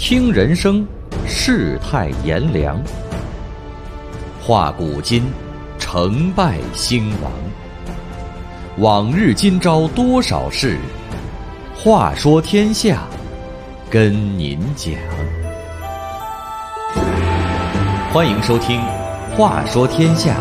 听人生，世态炎凉；话古今，成败兴亡。往日今朝多少事，话说天下，跟您讲。欢迎收听《话说天下》。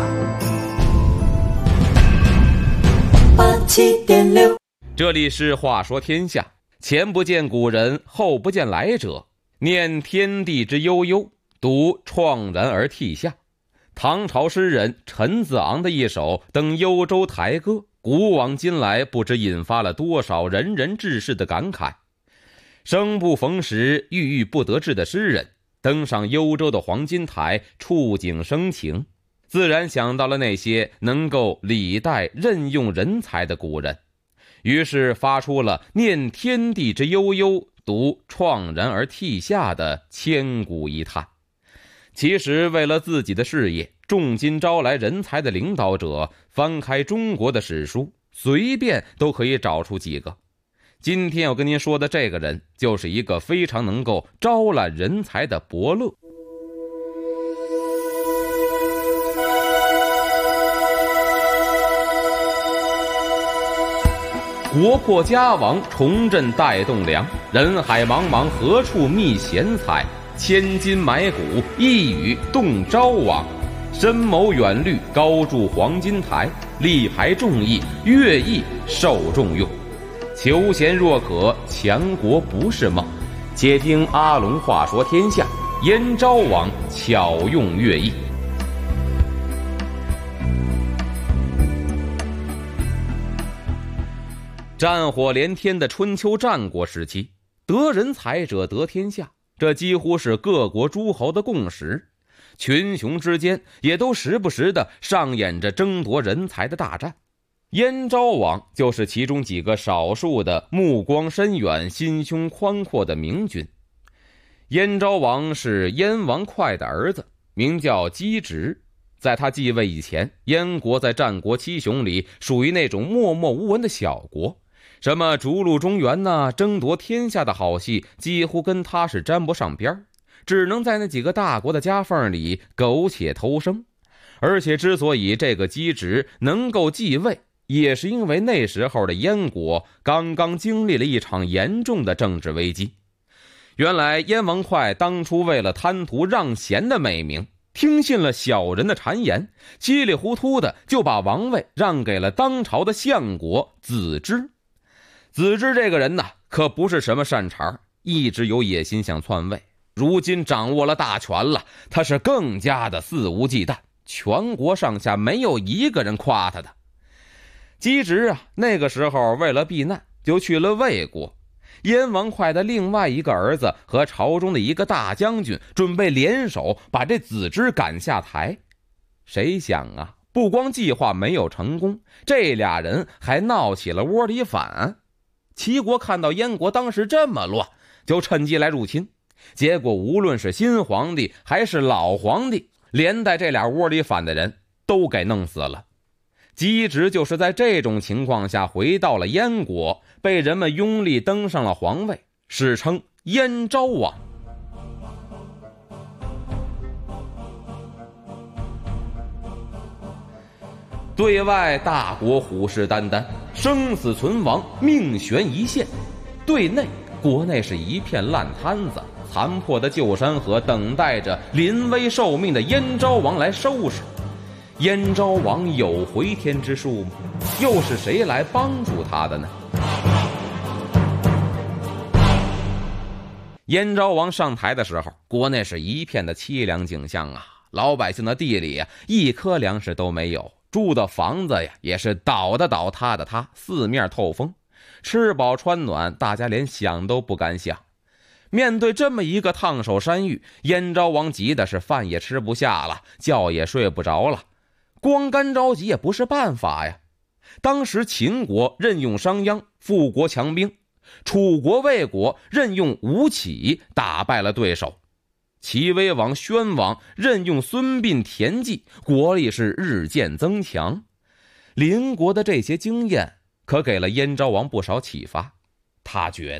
87.6， 这里是话说天下。前不见古人，后不见来者，念天地之悠悠，独怆然而涕下。唐朝诗人陈子昂的一首《登幽州台歌》，古往今来不知引发了多少仁人志士的感慨。生不逢时，郁郁不得志的诗人登上幽州的黄金台，触景生情，自然想到了那些能够礼待任用人才的古人，于是发出了念天地之悠悠，独怆然而涕下的千古一叹。其实为了自己的事业，重金招来人才的领导者，翻开中国的史书，随便都可以找出几个。今天要跟您说的这个人，就是一个非常能够招揽人才的伯乐。国破家亡，重振带栋梁，人海茫茫，何处觅贤才？千金买骨，一语动昭王。深谋远虑，高筑黄金台，力排众议，乐毅受重用。求贤若渴，强国不是梦。且听阿龙话说天下，燕昭王巧用乐毅。战火连天的春秋战国时期，得人才者得天下，这几乎是各国诸侯的共识。群雄之间也都时不时地上演着争夺人才的大战。燕昭王就是其中几个少数的目光深远、心胸宽阔的明君。燕昭王是燕王哙的儿子，名叫姬直。在他继位以前，燕国在战国七雄里属于那种默默无闻的小国，什么逐鹿中原争夺天下的好戏几乎跟他是沾不上边，只能在那几个大国的夹缝里苟且偷生。而且之所以这个姬直能够继位，也是因为那时候的燕国刚刚经历了一场严重的政治危机。原来燕王哙当初为了贪图让贤的美名，听信了小人的谗言，稀里糊涂的就把王位让给了当朝的相国子之。子之这个人可不是什么善茬，一直有野心想篡位，如今掌握了大权了，他是更加的肆无忌惮，全国上下没有一个人夸他的。姬直那个时候为了避难，就去了魏国。燕王哙的另外一个儿子和朝中的一个大将军准备联手把这子之赶下台。谁想不光计划没有成功，这俩人还闹起了窝里反。齐国看到燕国当时这么乱，就趁机来入侵。结果无论是新皇帝还是老皇帝，连带这俩窝里反的人都给弄死了。姬直就是在这种情况下回到了燕国，被人们拥立登上了皇位，史称燕昭王。对外大国虎视眈眈，生死存亡命悬一线；对内国内是一片烂摊子，残破的旧山河等待着临危受命的燕昭王来收拾。燕昭王有回天之术吗？又是谁来帮助他的呢？燕昭王上台的时候，国内是一片的凄凉景象老百姓的地里一颗粮食都没有，住的房子也是倒的倒，塌的塌，四面透风，吃饱穿暖，大家连想都不敢想。面对这么一个烫手山芋，燕昭王急的是饭也吃不下了，觉也睡不着了。光干着急也不是办法呀。当时秦国任用商鞅，富国强兵；楚国、魏国任用吴起，打败了对手；齐威王、宣王任用孙膑、田忌，国力是日渐增强。邻国的这些经验可给了燕昭王不少启发。他觉得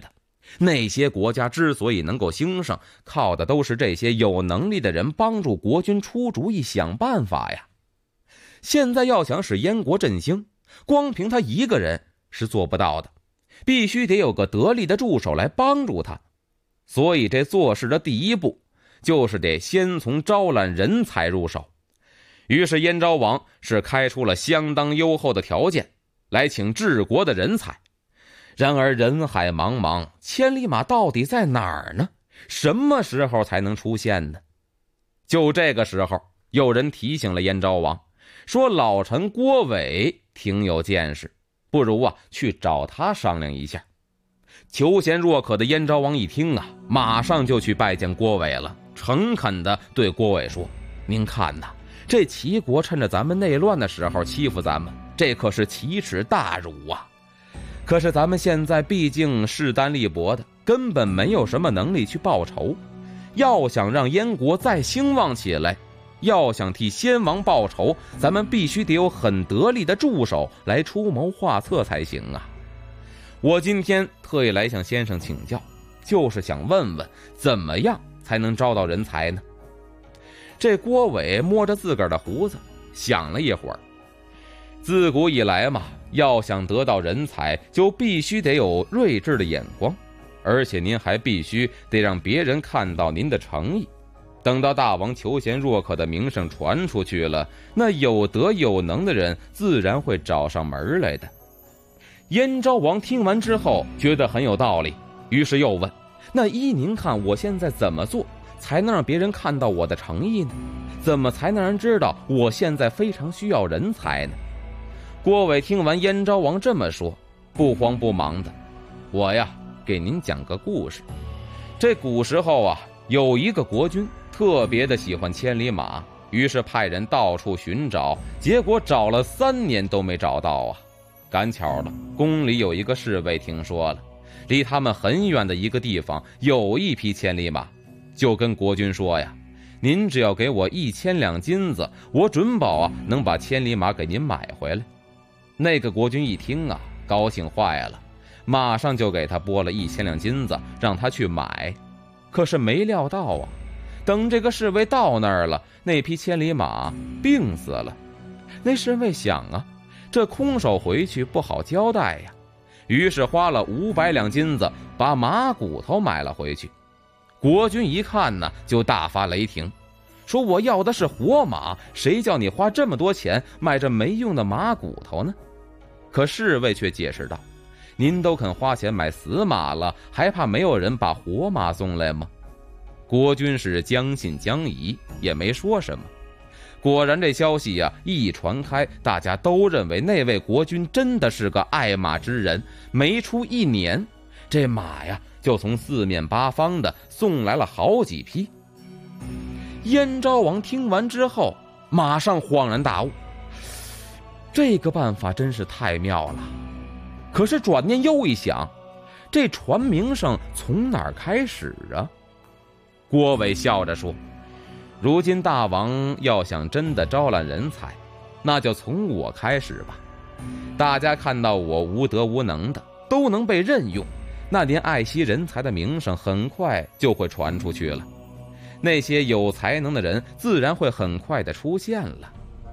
那些国家之所以能够兴盛，靠的都是这些有能力的人帮助国君出主意想办法呀。现在要想使燕国振兴，光凭他一个人是做不到的，必须得有个得力的助手来帮助他。所以这做事的第一步就是得先从招揽人才入手。于是燕昭王是开出了相当优厚的条件来请治国的人才。然而人海茫茫，千里马到底在哪儿呢？什么时候才能出现呢？就这个时候，有人提醒了燕昭王，说老臣郭伟挺有见识，不如去找他商量一下。求贤若渴的燕昭王一听马上就去拜见郭伟了，诚恳地对郭伟说：您看这齐国趁着咱们内乱的时候欺负咱们，这可是奇耻大辱啊！可是咱们现在毕竟势单力薄的，根本没有什么能力去报仇。要想让燕国再兴旺起来，要想替先王报仇，咱们必须得有很得力的助手来出谋划策才行啊！我今天特意来向先生请教，就是想问问怎么样才能招到人才呢？这郭伟摸着自个儿的胡子想了一会儿，自古以来嘛，要想得到人才，就必须得有睿智的眼光，而且您还必须得让别人看到您的诚意。等到大王求贤若渴的名声传出去了，那有德有能的人自然会找上门来的。燕昭王听完之后觉得很有道理，于是又问：那依您看，我现在怎么做才能让别人看到我的诚意呢？怎么才能让人知道我现在非常需要人才呢？郭伟听完燕昭王这么说，不慌不忙的：我给您讲个故事。这古时候有一个国君特别的喜欢千里马，于是派人到处寻找，结果找了3年都没找到赶巧了，宫里有一个侍卫听说了，离他们很远的一个地方有一匹千里马，就跟国君说您只要给我1000两金子，我准保能把千里马给您买回来。那个国君一听高兴坏了，马上就给他拨了1000两金子，让他去买。可是没料到等这个侍卫到那儿了，那匹千里马病死了。那侍卫想这空手回去不好交代于是花了500两金子把马骨头买了回去。国君一看就大发雷霆，说我要的是活马，谁叫你花这么多钱买这没用的马骨头呢？可侍卫却解释道：您都肯花钱买死马了，还怕没有人把活马送来吗？国君是将信将疑，也没说什么。果然这消息一传开，大家都认为那位国君真的是个爱马之人。没出1年，这马就从4面8方的送来了好几匹。燕昭王听完之后马上恍然大悟，这个办法真是太妙了。可是转念又一想，这传名声从哪儿开始郭伟笑着说：如今大王要想真的招揽人才，那就从我开始吧。大家看到我无德无能的都能被任用，那您爱惜人才的名声很快就会传出去了，那些有才能的人自然会很快的出现了。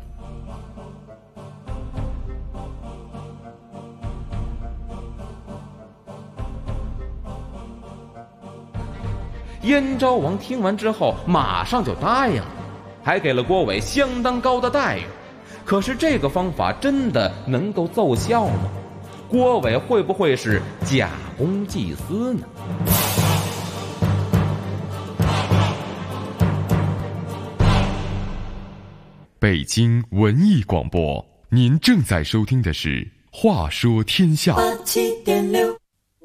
燕昭王听完之后马上就答应了，还给了郭伟相当高的待遇。可是这个方法真的能够奏效吗？郭伟会不会是假公济私呢？ 北京文艺广播，您正在收听的是《话说天下》。 87.6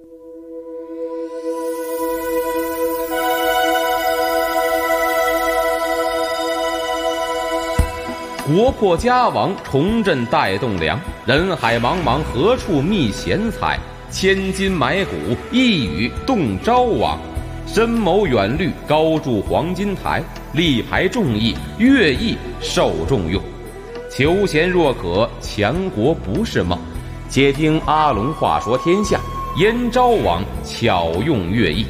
国破家亡，重振带栋梁。人海茫茫，何处觅贤才？千金买骨，一语动昭王。深谋远虑，高筑黄金台。力排众议，乐毅受重用。求贤若渴，强国不是梦。且听阿龙话说天下， 燕昭王巧用乐毅。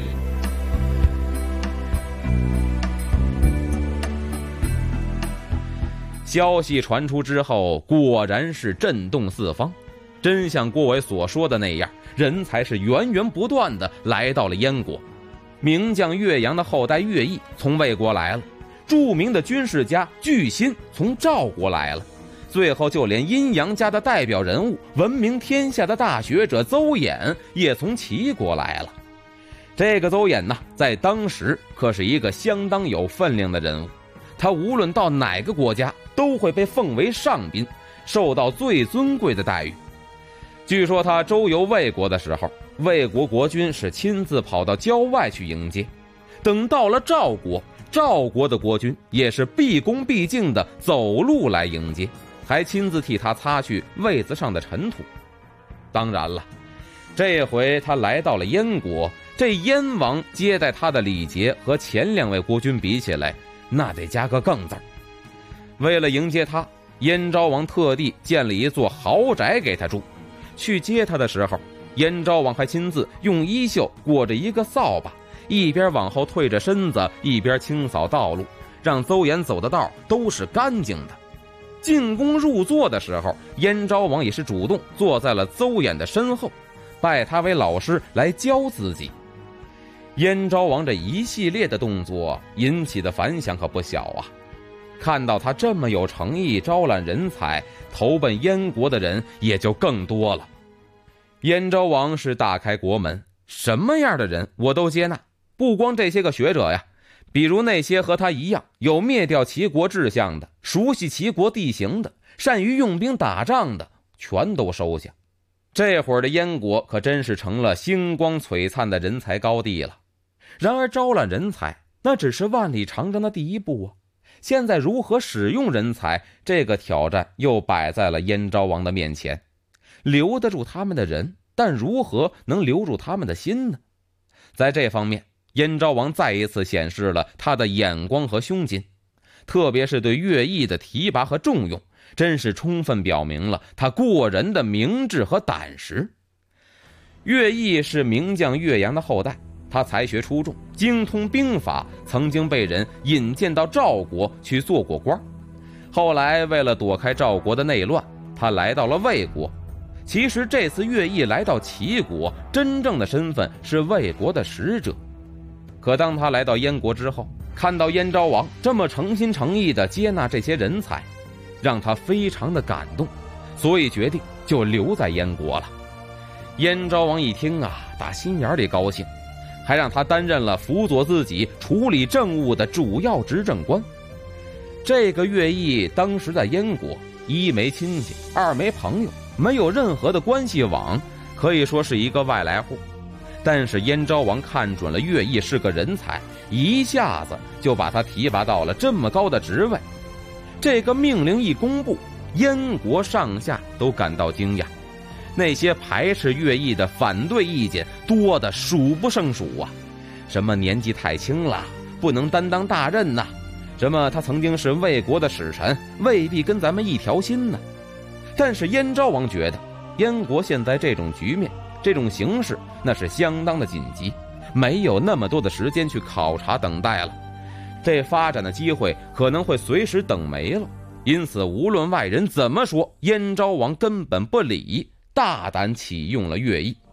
消息传出之后，果然是震动四方，真像郭伟所说的那样，人才是源源不断的来到了燕国。名将岳阳的后代乐毅从魏国来了，著名的军事家巨辛从赵国来了，最后就连阴阳家的代表人物、闻名天下的大学者邹衍也从齐国来了。这个邹衍呢，在当时可是一个相当有分量的人物，他无论到哪个国家都会被奉为上宾，受到最尊贵的待遇。据说他周游魏国的时候，魏国国君是亲自跑到郊外去迎接，等到了赵国，赵国的国君也是毕恭毕敬地走路来迎接，还亲自替他擦去位子上的尘土。当然了，这回他来到了燕国，这燕王接待他的礼节和前两位国君比起来，那得加个更字。为了迎接他，燕昭王特地建了一座豪宅给他住。去接他的时候，燕昭王还亲自用衣袖裹着一个扫把，一边往后退着身子，一边清扫道路，让邹衍走的道都是干净的。进宫入座的时候，燕昭王也是主动坐在了邹衍的身后，拜他为老师来教自己。燕昭王这一系列的动作引起的反响可不小啊！看到他这么有诚意招揽人才，投奔燕国的人也就更多了。燕昭王是大开国门，什么样的人我都接纳，不光这些个学者呀，比如那些和他一样有灭掉齐国志向的，熟悉齐国地形的，善于用兵打仗的，全都收下。这会儿的燕国可真是成了星光璀璨的人才高地了。然而招揽人才那只是万里长征的第一步啊，现在如何使用人才，这个挑战又摆在了燕昭王的面前。留得住他们的人，但如何能留住他们的心呢？在这方面，燕昭王再一次显示了他的眼光和胸襟，特别是对乐毅的提拔和重用，真是充分表明了他过人的明智和胆识。乐毅是名将岳阳的后代，他才学出众，精通兵法，曾经被人引荐到赵国去做过官。后来为了躲开赵国的内乱，他来到了魏国。其实这次乐毅来到齐国，真正的身份是魏国的使者。可当他来到燕国之后，看到燕昭王这么诚心诚意地接纳这些人才，让他非常的感动，所以决定就留在燕国了。燕昭王一听啊，打心眼里高兴，还让他担任了辅佐自己处理政务的主要执政官。这个乐毅当时在燕国，一没亲戚，二没朋友，没有任何的关系网，可以说是一个外来户。但是燕昭王看准了乐毅是个人才，一下子就把他提拔到了这么高的职位。这个命令一公布，燕国上下都感到惊讶，那些排斥乐毅的反对意见多得数不胜数啊！什么年纪太轻了，不能担当大任呐，什么他曾经是魏国的使臣，未必跟咱们一条心呢。但是燕昭王觉得燕国现在这种局面，这种形势，那是相当的紧急，没有那么多的时间去考察等待了，这发展的机会可能会随时等没了。因此无论外人怎么说，燕昭王根本不理，大胆启用了乐毅。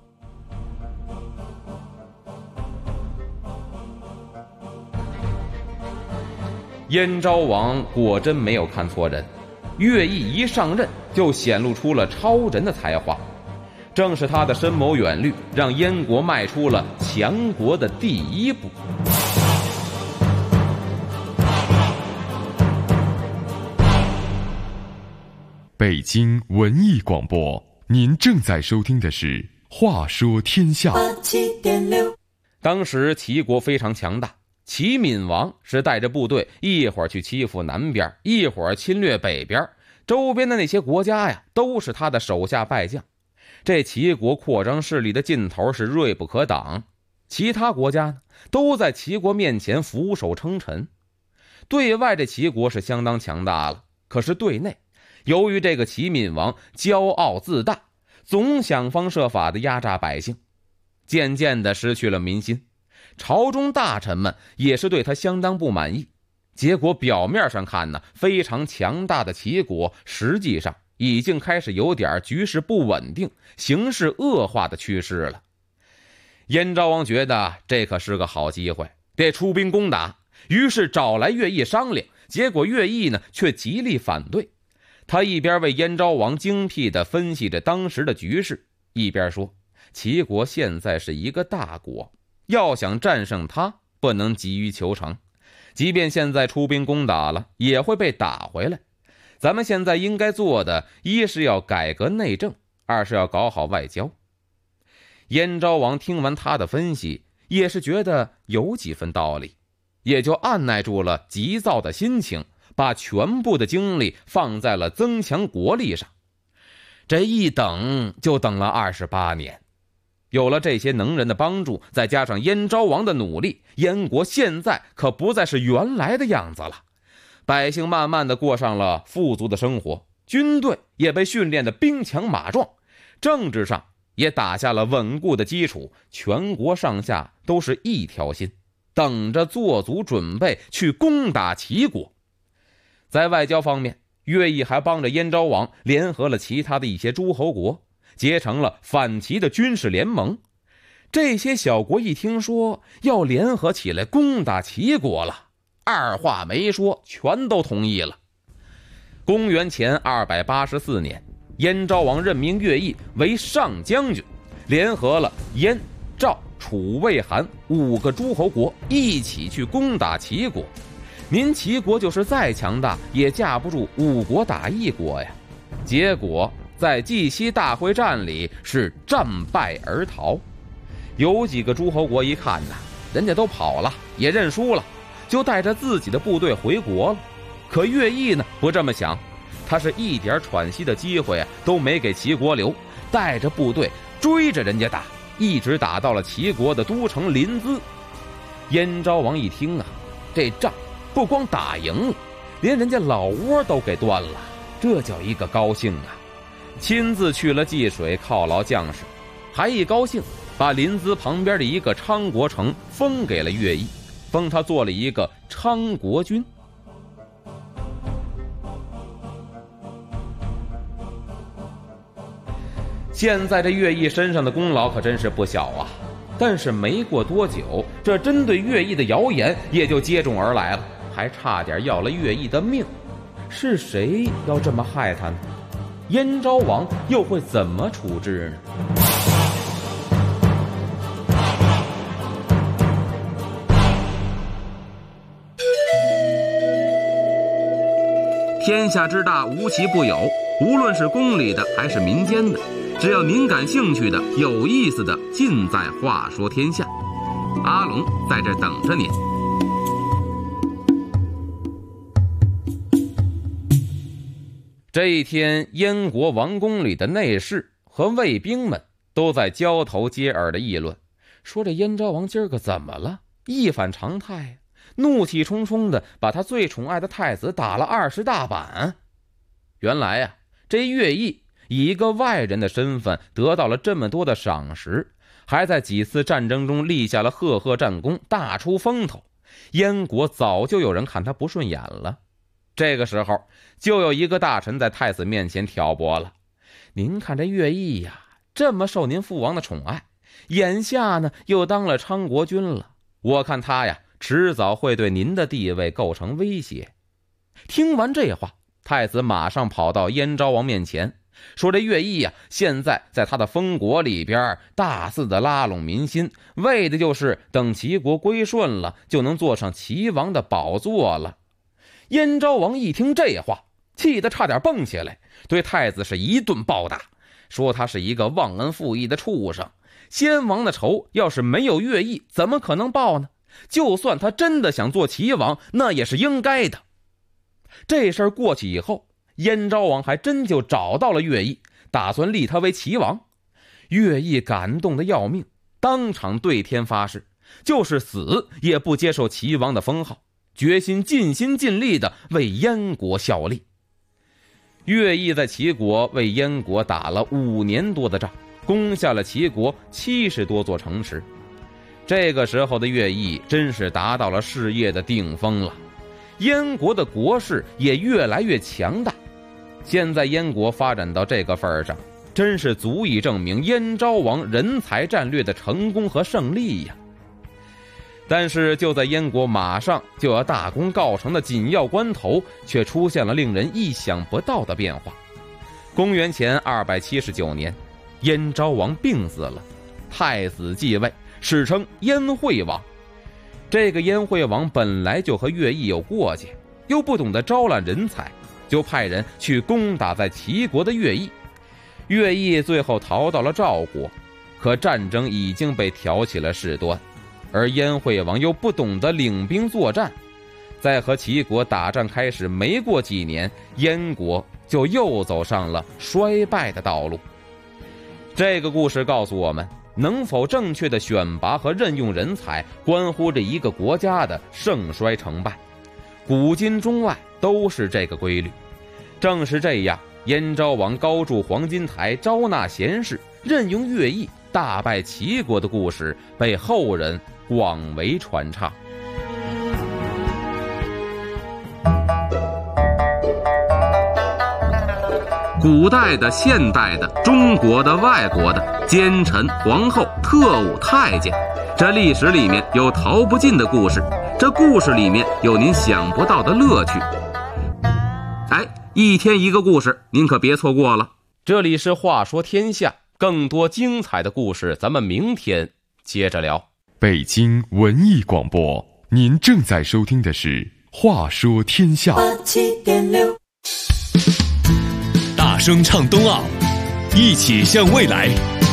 燕昭王果真没有看错人，乐毅一上任就显露出了超人的才华，正是他的深谋远虑，让燕国迈出了强国的第一步。 北京文艺广播，您正在收听的是《话说天下》。 当时齐国非常强大，齐闵王是带着部队一会儿去欺负南边，一会儿侵略北边，周边的那些国家呀，都是他的手下败将。这齐国扩张势力的劲头是锐不可挡，其他国家呢，都在齐国面前俯首称臣。对外这齐国是相当强大了，可是对内，由于这个齐闵王骄傲自大，总想方设法的压榨百姓， 渐渐地失去了民心，朝中大臣们也是对他相当不满意。结果表面上看呢，非常强大的齐国实际上已经开始有点局势不稳定、形势恶化的趋势了。燕昭王觉得这可是个好机会，得出兵攻打，于是找来乐毅商量。结果乐毅呢却极力反对，他一边为燕昭王精辟地分析着当时的局势，一边说齐国现在是一个大国，要想战胜他，不能急于求成，即便现在出兵攻打了，也会被打回来。咱们现在应该做的，一是要改革内政，二是要搞好外交。燕昭王听完他的分析，也是觉得有几分道理，也就按耐住了急躁的心情，把全部的精力放在了增强国力上。这一等就等了28年。有了这些能人的帮助，再加上燕昭王的努力，燕国现在可不再是原来的样子了。百姓慢慢的过上了富足的生活，军队也被训练的兵强马壮，政治上也打下了稳固的基础，全国上下都是一条心，等着做足准备去攻打齐国。在外交方面，乐毅还帮着燕昭王联合了其他的一些诸侯国，结成了反齐的军事联盟。这些小国一听说要联合起来攻打齐国了，二话没说，全都同意了。公元前284年，燕昭王任命乐毅为上将军，联合了燕、赵、楚、魏、韩5个诸侯国一起去攻打齐国。您齐国就是再强大，也架不住5国打1国呀。结果在绩溪大会战里是战败而逃。有几个诸侯国一看呐，人家都跑了，也认输了，就带着自己的部队回国了。可乐毅呢不这么想，他是一点喘息的机会都没给齐国留，带着部队追着人家打，一直打到了齐国的都城临淄。燕昭王一听啊，这仗不光打赢了，连人家老窝都给端了，这叫一个高兴啊！亲自去了济水犒劳将士，还一高兴把临淄旁边的一个昌国城封给了乐毅，封他做了一个昌国君。现在这乐毅身上的功劳可真是不小啊，但是没过多久，这针对乐毅的谣言也就接踵而来了，还差点要了乐毅的命。是谁要这么害他呢？燕昭王又会怎么处置呢？天下之大，无奇不有，无论是宫里的还是民间的，只要您感兴趣的、有意思的，尽在话说天下。阿龙在这等着您。这一天，燕国王宫里的内侍和卫兵们都在交头接耳的议论，说这燕昭王今儿个怎么了？一反常态，怒气冲冲的把他最宠爱的太子打了20大板。原来啊，这乐毅以一个外人的身份得到了这么多的赏识，还在几次战争中立下了赫赫战功，大出风头。燕国早就有人看他不顺眼了。这个时候就有一个大臣在太子面前挑拨了，您看这乐毅呀，这么受您父王的宠爱，眼下呢又当了昌国君了，我看他呀迟早会对您的地位构成威胁。听完这话，太子马上跑到燕昭王面前，说这乐毅呀，现在在他的封国里边大肆的拉拢民心，为的就是等齐国归顺了，就能坐上齐王的宝座了。燕昭王一听这话，气得差点蹦起来，对太子是一顿暴打，说他是一个忘恩负义的畜生，先王的仇要是没有乐毅，怎么可能报呢？就算他真的想做齐王，那也是应该的。这事儿过去以后，燕昭王还真就找到了乐毅，打算立他为齐王。乐毅感动得要命，当场对天发誓，就是死也不接受齐王的封号，决心尽心尽力地为燕国效力。乐毅在齐国为燕国打了5年多的仗， 攻下了齐国70多座城池。这个时候的乐毅真是达到了事业的顶峰了，燕国的国势也越来越强大。现在燕国发展到这个份上，真是足以证明燕昭王人才战略的成功和胜利呀。但是就在燕国马上就要大功告成的紧要关头，却出现了令人意想不到的变化。公元前279年，燕昭王病死了，太子继位，史称燕惠王。这个燕惠王本来就和乐毅有过节，又不懂得招揽人才，就派人去攻打在齐国的乐毅。乐毅最后逃到了赵国，可战争已经被挑起了事端，而燕惠王又不懂得领兵作战，在和齐国打仗开始没过几年，燕国就又走上了衰败的道路。这个故事告诉我们，能否正确的选拔和任用人才，关乎着一个国家的盛衰成败。古今中外都是这个规律。正是这样，燕昭王高筑黄金台，招纳贤士，任用乐毅，大败齐国的故事被后人广为传唱。古代的、现代的、中国的、外国的，奸臣、皇后、特务、太监，这历史里面有逃不尽的故事，这故事里面有您想不到的乐趣。一天一个故事，您可别错过了。这里是话说天下，更多精彩的故事咱们明天接着聊。 北京文艺广播，您正在收听的是话说天下。 87.6， 大声唱冬奥，一起向未来。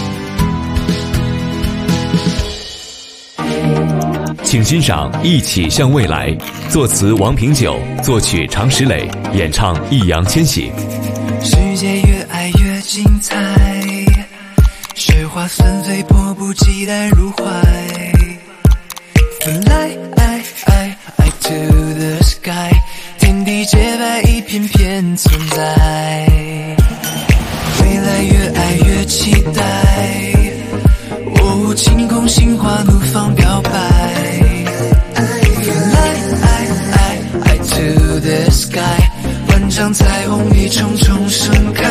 请欣赏《一起向未来》，作词王平久，作曲常石磊，演唱易烊千玺。 世界越爱越精彩，雪花纷飞，迫不及待入怀。Fly to the sky， 天地洁白，一片片存在。未来越爱越期待，晴空心花怒放表白。Fly to the sky， 万丈彩虹一重重盛开。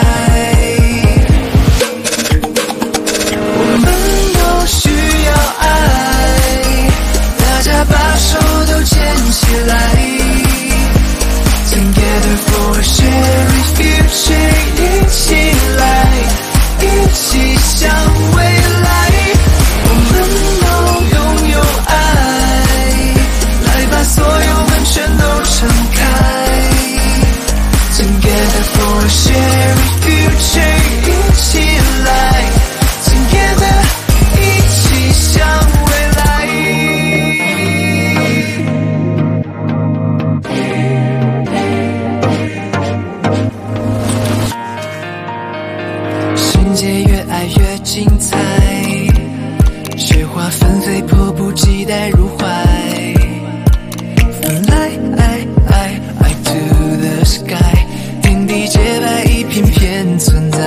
我们都需要爱，大家把手都牵起来。Together for a shared future， 一起来，一起向未来。我们都拥有爱，来把所有门全都敞开。Together for a shared future， 一起来 Together， 一起向未来。世界越爱越精彩，雪花纷飞，迫不及待入怀。Fly to the sky， 天地洁白，一片片存在。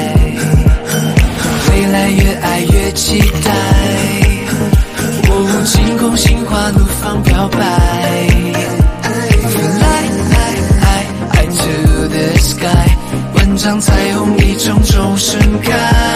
未来越爱越期待，晴空心花怒放表白。Fly to the sky， 万丈彩虹一重重盛开。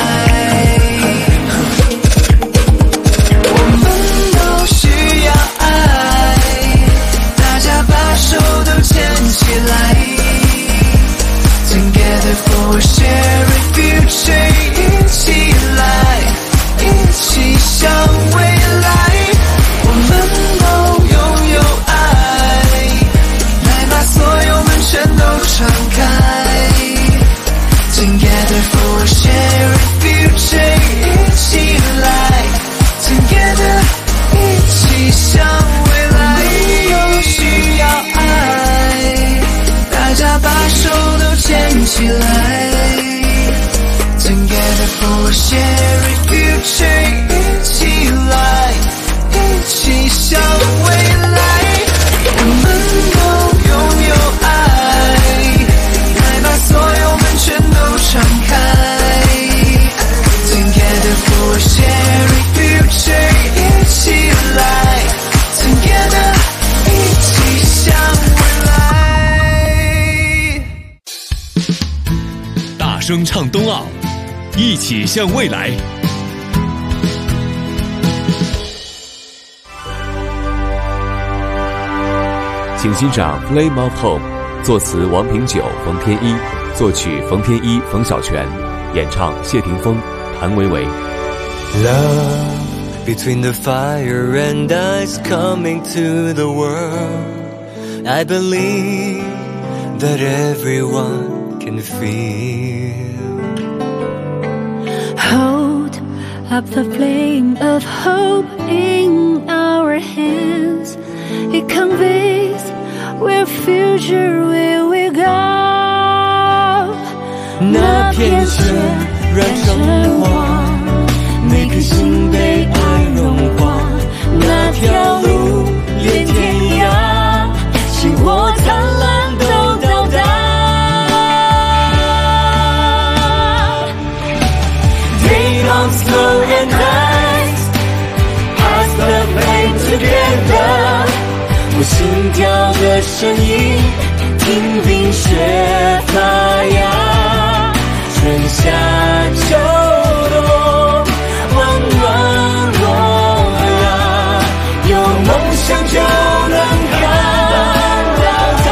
我们都需要爱，大家把手都牵起来。Together for a shared future， 一起来，一起向未来。我们都拥有爱，来把所有门全都敞开。Together for a shared future， 一起来 Together， 一起向未来。都需要爱，大家把手都牵起来。Together for a shared future， 一起来，一起向未来。我们都拥有爱，来把所有门全都敞开。 sharing future 一起来 Together 一起向未来。 大声唱冬奥，一起向未来。请欣赏《Flame of Hope》，作词王平久、冯天一，作曲冯天一、冯小泉，演唱谢霆锋、谭维维。 Love between the fire and ice coming to the world. I believe that everyone can feel. Hold up the flame of hope in our hands. It conveys where future will we go. 那片雪染成黄，每颗心被爱融化。那条路连天涯，星火灿烂都到达。They don't slow and rise, pass the flame together. 我心跳的声音，听冰雪发芽，春夏秋冬，温暖融化，有梦想就能看到它。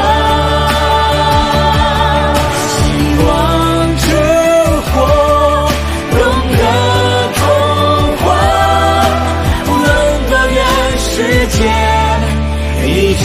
希望之火，懂得童话，无论多远世界一家。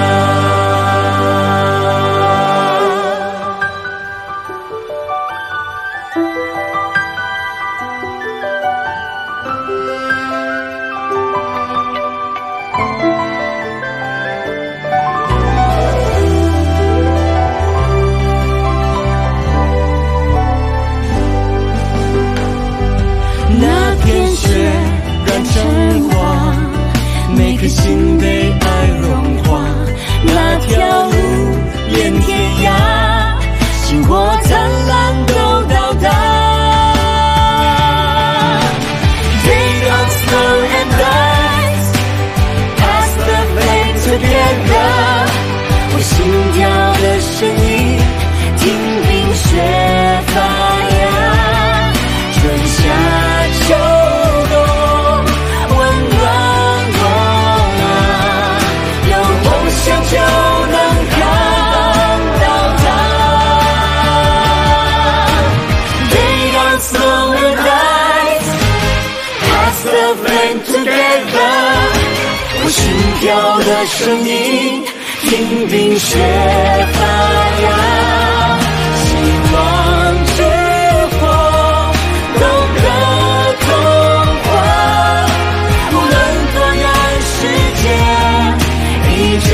那片雪染成黄，每颗心被爱融化。那条路连天涯，星火灿烂都到达。They don't slow and rise, pass the flame together. 我心跳的声音，听冰雪发芽，春夏秋冬，温暖融化，有梦想就能看到它。They don't slow and rise, pass the flame together. 我心跳的声音，听冰雪发芽，希望之火，懂得童话，无论多远世界一家。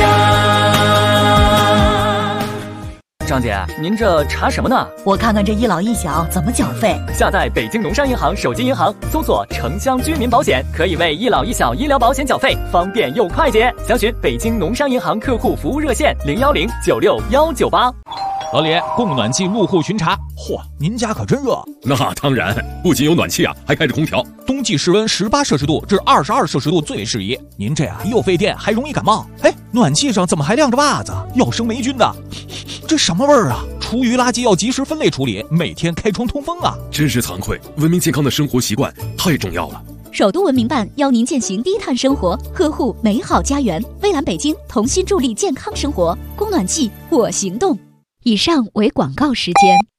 张姐，您这查什么呢？ 我看看这一老一小怎么缴费。 下载北京农商银行手机银行，搜索城乡居民保险，可以为一老一小医疗保险缴费，方便又快捷。详询北京农商银行客户服务热线010969198。 老李，供暖气入户巡查。嚯，您家可真热。 那当然，不仅有暖气啊，还开着空调。 冬季室温18摄氏度至22摄氏度最适宜。您这又费电还容易感冒。哎，暖气上怎么还晾着袜子？要生霉菌的。这什么味儿啊？厨余垃圾要及时分类处理，每天开窗通风啊。 真是惭愧，文明健康的生活习惯太重要了。 首都文明办邀您践行低碳生活，呵护美好家园。蔚蓝北京同心助力健康生活，供暖季我行动。以上为广告时间。